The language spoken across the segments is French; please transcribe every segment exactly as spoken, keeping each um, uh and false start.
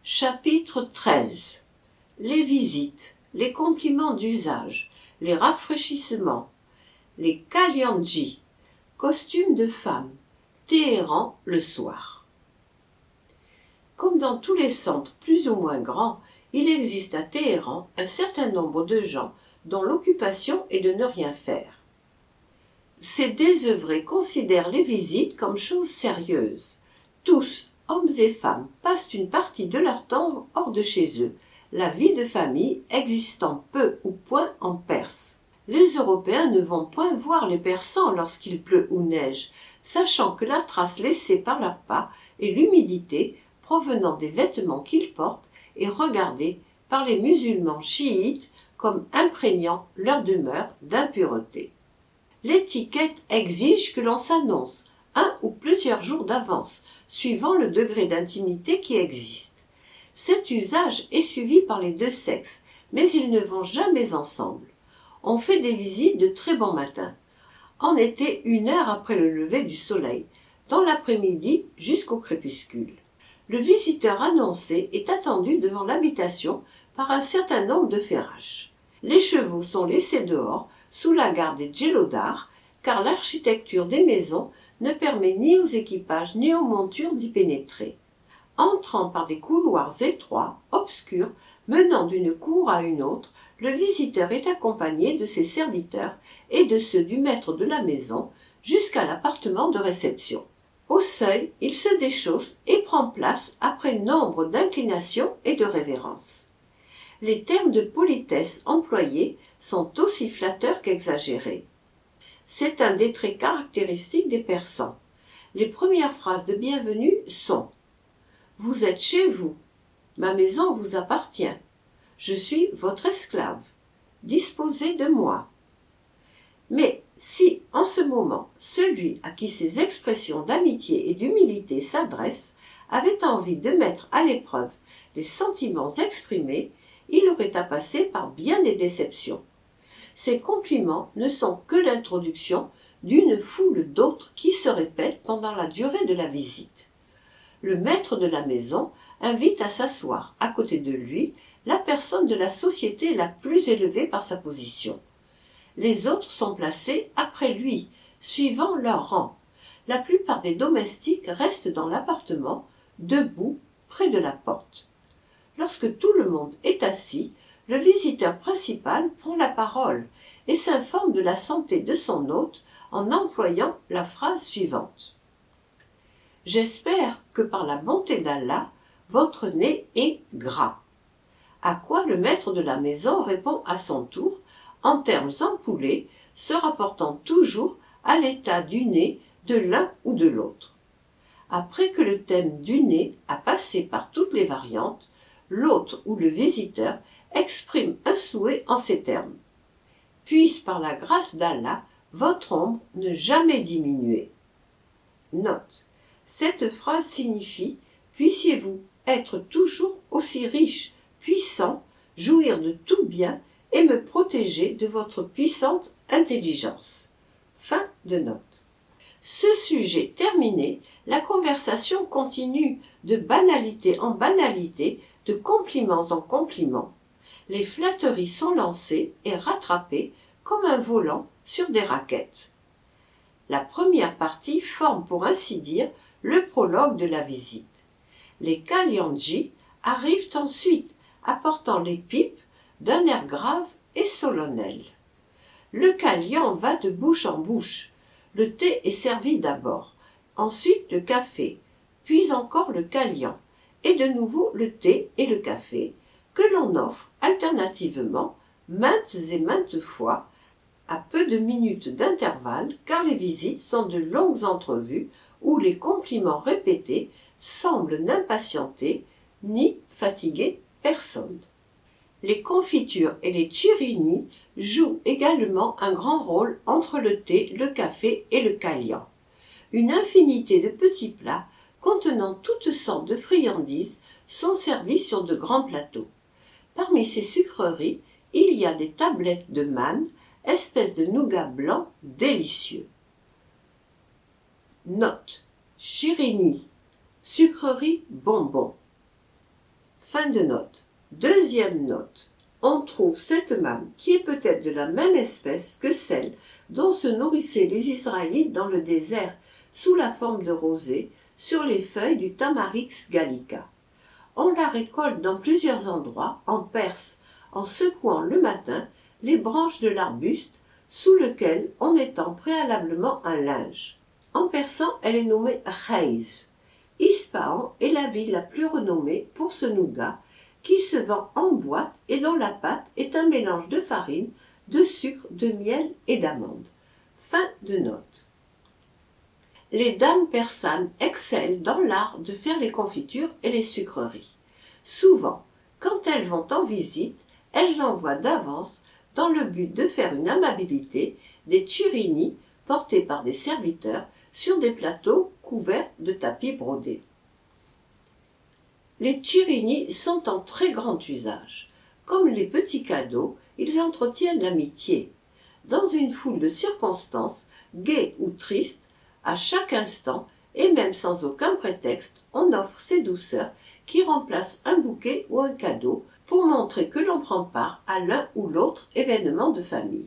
Chapitre treize. Les visites, les compliments d'usage, les rafraîchissements, les kaliandjis, costumes de femme, Téhéran le soir. Comme dans tous les centres plus ou moins grands, il existe à Téhéran un certain nombre de gens dont l'occupation est de ne rien faire. Ces désœuvrés considèrent les visites comme choses sérieuses. Tous, hommes et femmes, passent une partie de leur temps hors de chez eux, la vie de famille existant peu ou point en Perse. Les Européens ne vont point voir les Persans lorsqu'il pleut ou neige, sachant que la trace laissée par leurs pas et l'humidité provenant des vêtements qu'ils portent est regardée par les musulmans chiites comme imprégnant leur demeure d'impureté. L'étiquette exige que l'on s'annonce un ou plusieurs jours d'avance, suivant le degré d'intimité qui existe. Cet usage est suivi par les deux sexes, mais ils ne vont jamais ensemble. On fait des visites de très bon matin, en été une heure après le lever du soleil, dans l'après-midi jusqu'au crépuscule. Le visiteur annoncé est attendu devant l'habitation par un certain nombre de ferraches. Les chevaux sont laissés dehors, sous la garde des djellodars, car l'architecture des maisons ne permet ni aux équipages ni aux montures d'y pénétrer. Entrant par des couloirs étroits, obscurs, menant d'une cour à une autre, le visiteur est accompagné de ses serviteurs et de ceux du maître de la maison jusqu'à l'appartement de réception. Au seuil, il se déchausse et prend place après nombre d'inclinations et de révérences. Les termes de politesse employés sont aussi flatteurs qu'exagérés. C'est un des traits caractéristiques des Persans. Les premières phrases de bienvenue sont « Vous êtes chez vous. Ma maison vous appartient. Je suis votre esclave. Disposez de moi. » Mais si, en ce moment, celui à qui ces expressions d'amitié et d'humilité s'adressent avait envie de mettre à l'épreuve les sentiments exprimés, il aurait à passer par bien des déceptions. Ces compliments ne sont que l'introduction d'une foule d'autres qui se répètent pendant la durée de la visite. Le maître de la maison invite à s'asseoir à côté de lui la personne de la société la plus élevée par sa position. Les autres sont placés après lui, suivant leur rang. La plupart des domestiques restent dans l'appartement, debout, près de la porte. Lorsque tout le monde est assis, le visiteur principal prend la parole et s'informe de la santé de son hôte en employant la phrase suivante. « J'espère que par la bonté d'Allah, votre nez est gras. » À quoi le maître de la maison répond à son tour en termes ampoulés, se rapportant toujours à l'état du nez de l'un ou de l'autre. Après que le thème du nez a passé par toutes les variantes, l'hôte ou le visiteur exprime un souhait en ces termes. « Puisse par la grâce d'Allah, votre ombre ne jamais diminuer. » Note. Cette phrase signifie « Puissiez-vous être toujours aussi riche, puissant, jouir de tout bien et me protéger de votre puissante intelligence. » Fin de note. Ce sujet terminé, la conversation continue de banalité en banalité, de compliments en compliments. Les flatteries sont lancées et rattrapées comme un volant sur des raquettes. La première partie forme pour ainsi dire le prologue de la visite. Les kaliandjis arrivent ensuite, apportant les pipes d'un air grave et solennel. Le kalian va de bouche en bouche. Le thé est servi d'abord, ensuite le café, puis encore le kalian, et de nouveau le thé et le café, que l'on offre alternativement, maintes et maintes fois, à peu de minutes d'intervalle, car les visites sont de longues entrevues où les compliments répétés semblent n'impatienter ni fatiguer personne. Les confitures et les tchirini jouent également un grand rôle entre le thé, le café et le kalian. Une infinité de petits plats contenant toutes sortes de friandises sont servis sur de grands plateaux. Parmi ces sucreries, il y a des tablettes de manne, espèce de nougat blanc délicieux. Note. Chirini, sucrerie bonbon. Fin de note. Deuxième note. On trouve cette manne qui est peut-être de la même espèce que celle dont se nourrissaient les Israélites dans le désert sous la forme de rosée sur les feuilles du Tamarix gallica. On la récolte dans plusieurs endroits, en Perse, en secouant le matin les branches de l'arbuste sous lequel on étend préalablement un linge. En persan, elle est nommée Reiz. Ispahan est la ville la plus renommée pour ce nougat qui se vend en boîte et dont la pâte est un mélange de farine, de sucre, de miel et d'amandes. Fin de note. Les dames persanes excellent dans l'art de faire les confitures et les sucreries. Souvent, quand elles vont en visite, elles envoient d'avance, dans le but de faire une amabilité, des tchirini portés par des serviteurs sur des plateaux couverts de tapis brodés. Les tchirini sont en très grand usage. Comme les petits cadeaux, ils entretiennent l'amitié. Dans une foule de circonstances, gaies ou tristes, à chaque instant, et même sans aucun prétexte, on offre ces douceurs qui remplacent un bouquet ou un cadeau pour montrer que l'on prend part à l'un ou l'autre événement de famille.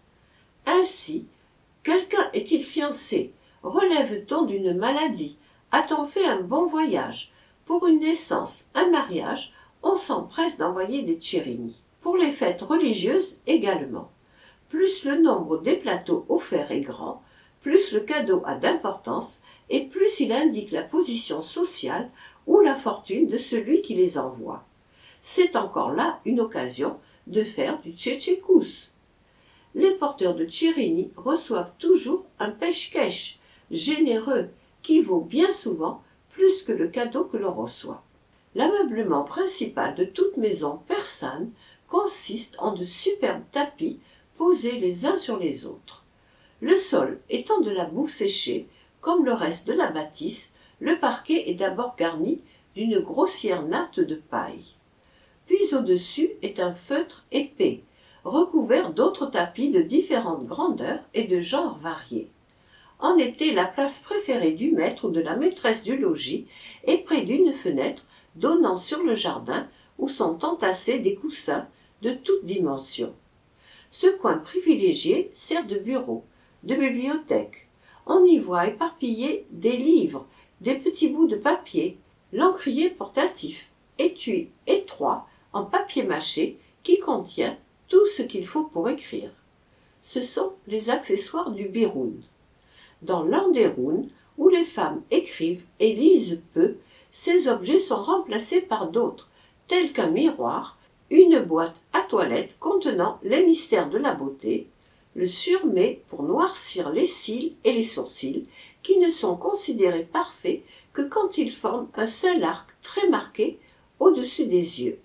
Ainsi, quelqu'un est-il fiancé? Relève-t-on d'une maladie? A-t-on fait un bon voyage? Pour une naissance, un mariage, on s'empresse d'envoyer des tchirini. Pour les fêtes religieuses également. Plus le nombre des plateaux offerts est grand, plus le cadeau a d'importance et plus il indique la position sociale ou la fortune de celui qui les envoie. C'est encore là une occasion de faire du tchétchékous. Les porteurs de tchirini reçoivent toujours un peshkesh généreux qui vaut bien souvent plus que le cadeau que l'on reçoit. L'ameublement principal de toute maison persane consiste en de superbes tapis posés les uns sur les autres. Le sol étant de la boue séchée, comme le reste de la bâtisse, le parquet est d'abord garni d'une grossière natte de paille. Puis au-dessus est un feutre épais, recouvert d'autres tapis de différentes grandeurs et de genres variés. En été, la place préférée du maître ou de la maîtresse du logis est près d'une fenêtre donnant sur le jardin où sont entassés des coussins de toutes dimensions. Ce coin privilégié sert de bureau, de bibliothèque. On y voit éparpillés des livres, des petits bouts de papier, l'encrier portatif, étui étroit en papier mâché qui contient tout ce qu'il faut pour écrire. Ce sont les accessoires du biroun. Dans l'Anderoun, où les femmes écrivent et lisent peu, ces objets sont remplacés par d'autres, tels qu'un miroir, une boîte à toilette contenant les mystères de la beauté, le surmet pour noircir les cils et les sourcils, qui ne sont considérés parfaits que quand ils forment un seul arc très marqué au-dessus des yeux.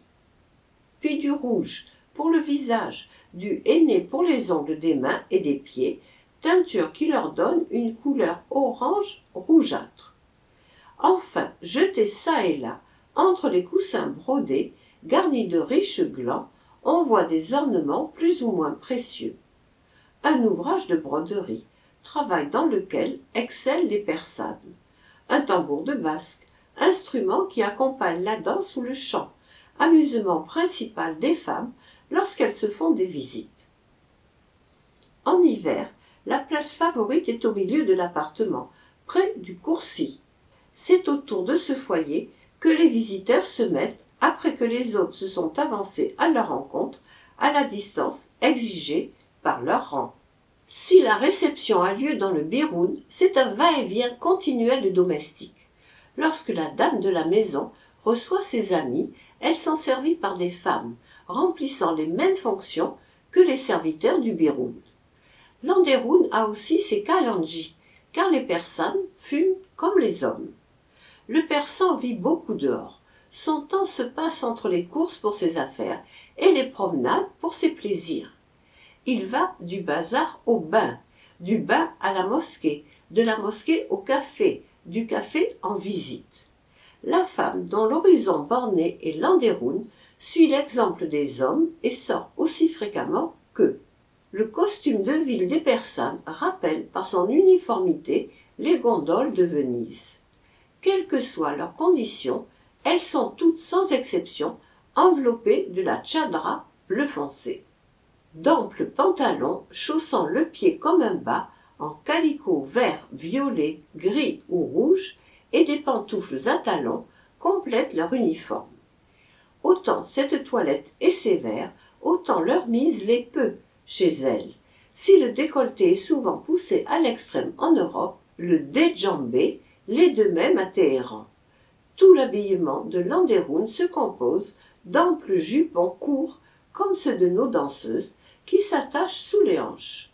Puis du rouge pour le visage, du henné pour les ongles des mains et des pieds, teinture qui leur donne une couleur orange rougeâtre. Enfin, jetés çà et là, entre les coussins brodés, garnis de riches glands, on voit des ornements plus ou moins précieux. Un ouvrage de broderie, travail dans lequel excellent les persanes. Un tambour de basque, instrument qui accompagne la danse ou le chant, amusement principal des femmes lorsqu'elles se font des visites. En hiver, la place favorite est au milieu de l'appartement, près du coursier. C'est autour de ce foyer que les visiteurs se mettent après que les autres se sont avancés à leur rencontre à la distance exigée par leur rang. Si la réception a lieu dans le biroun, c'est un va-et-vient continuel de domestiques. Lorsque la dame de la maison reçoit ses amis, elle s'en servit par des femmes, remplissant les mêmes fonctions que les serviteurs du biroun. L'Anderoun a aussi ses kalandji, car les persanes fument comme les hommes. Le persan vit beaucoup dehors. Son temps se passe entre les courses pour ses affaires et les promenades pour ses plaisirs. Il va du bazar au bain, du bain à la mosquée, de la mosquée au café, du café en visite. La femme dont l'horizon borné est l'Anderoun suit l'exemple des hommes et sort aussi fréquemment qu'eux. Le costume de ville des persanes rappelle par son uniformité les gondoles de Venise. Quelle que soit leur condition, Elles sont toutes sans exception enveloppées de la tchadra bleu foncé. D'amples pantalons chaussant le pied comme un bas en calicot vert, violet, gris ou rouge et des pantoufles à talons complètent leur uniforme. Autant cette toilette est sévère, autant leur mise l'est peu chez elles. Si le décolleté est souvent poussé à l'extrême en Europe, le déjambé l'est de même à Téhéran. Tout l'habillement de l'Anderoun se compose d'amples jupons courts comme ceux de nos danseuses qui s'attachent sous les hanches.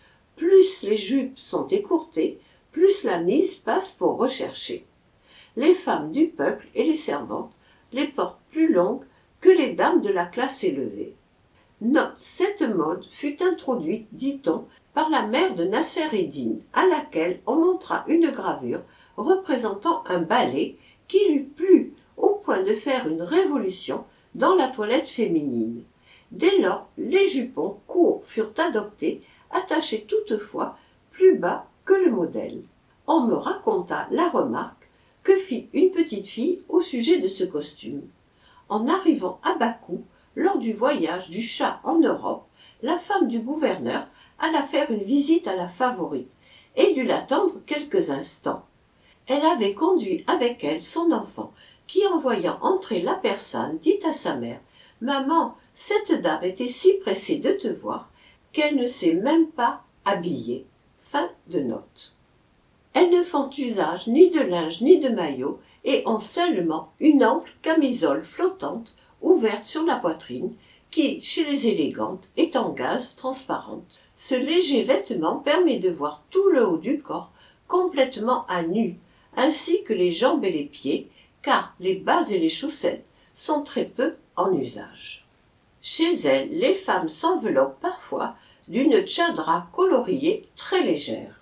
Plus les jupes sont écourtées, plus la mise passe pour rechercher. Les femmes du peuple et les servantes les portent plus longues que les dames de la classe élevée. Note, cette mode fut introduite, dit-on, par la mère de Nasser-Eddin, à laquelle on montra une gravure représentant un balai qui lui plut au point de faire une révolution dans la toilette féminine. Dès lors, les jupons courts furent adoptés, attachés toutefois plus bas que le modèle. On me raconta la remarque que fit une petite fille au sujet de ce costume. En arrivant à Bakou, lors du voyage du Shah en Europe, la femme du gouverneur alla faire une visite à la favorite et dut l'attendre quelques instants. Elle avait conduit avec elle son enfant, qui, en voyant entrer la personne, dit à sa mère « Maman, cette dame était si pressée de te voir qu'elle ne s'est même pas habillée. » Fin de note. Elles ne font usage ni de linge ni de maillot et ont seulement une ample camisole flottante ouverte sur la poitrine qui, chez les élégantes, est en gaze transparente. Ce léger vêtement permet de voir tout le haut du corps complètement à nu, ainsi que les jambes et les pieds, car les bas et les chaussettes sont très peu en usage. Chez elles, les femmes s'enveloppent parfois d'une tchadra coloriée très légère.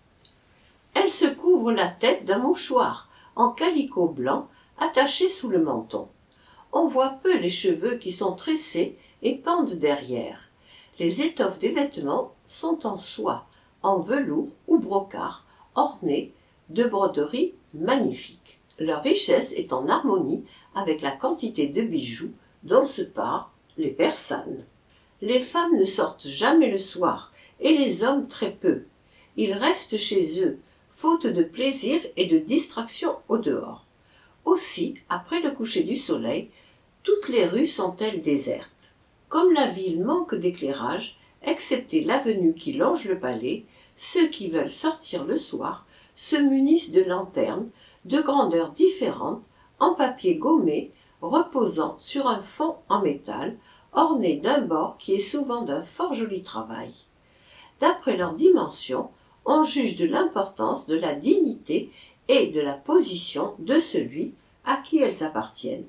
Elles se couvrent la tête d'un mouchoir en calicot blanc attaché sous le menton. On voit peu les cheveux qui sont tressés et pendent derrière. Les étoffes des vêtements sont en soie, en velours ou brocart, ornées de broderies magnifiques. Leur richesse est en harmonie avec la quantité de bijoux dont se parent les persanes. Les femmes ne sortent jamais le soir et les hommes très peu. Ils restent chez eux, faute de plaisir et de distraction au dehors. Aussi, après le coucher du soleil, toutes les rues sont-elles désertes. Comme la ville manque d'éclairage, excepté l'avenue qui longe le palais, ceux qui veulent sortir le soir se munissent de lanternes de grandeurs différentes, en papier gommé, reposant sur un fond en métal, orné d'un bord qui est souvent d'un fort joli travail. D'après leur dimension, on juge de l'importance, de la dignité et de la position de celui à qui elles appartiennent.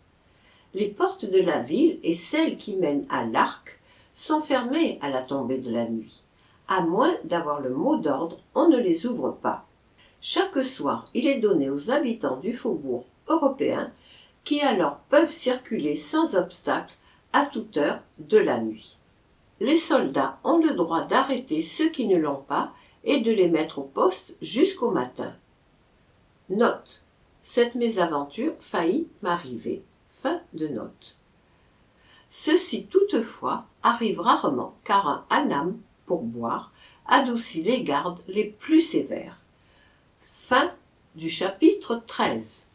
Les portes de la ville et celles qui mènent à l'arc sont fermées à la tombée de la nuit. À moins d'avoir le mot d'ordre, on ne les ouvre pas. Chaque soir, il est donné aux habitants du faubourg européen qui alors peuvent circuler sans obstacle à toute heure de la nuit. Les soldats ont le droit d'arrêter ceux qui ne l'ont pas et de les mettre au poste jusqu'au matin. Note. Cette mésaventure faillit m'arriver. Fin de note. Ceci toutefois arrive rarement car un anam, pour boire, adoucit les gardes les plus sévères. Fin du chapitre treize.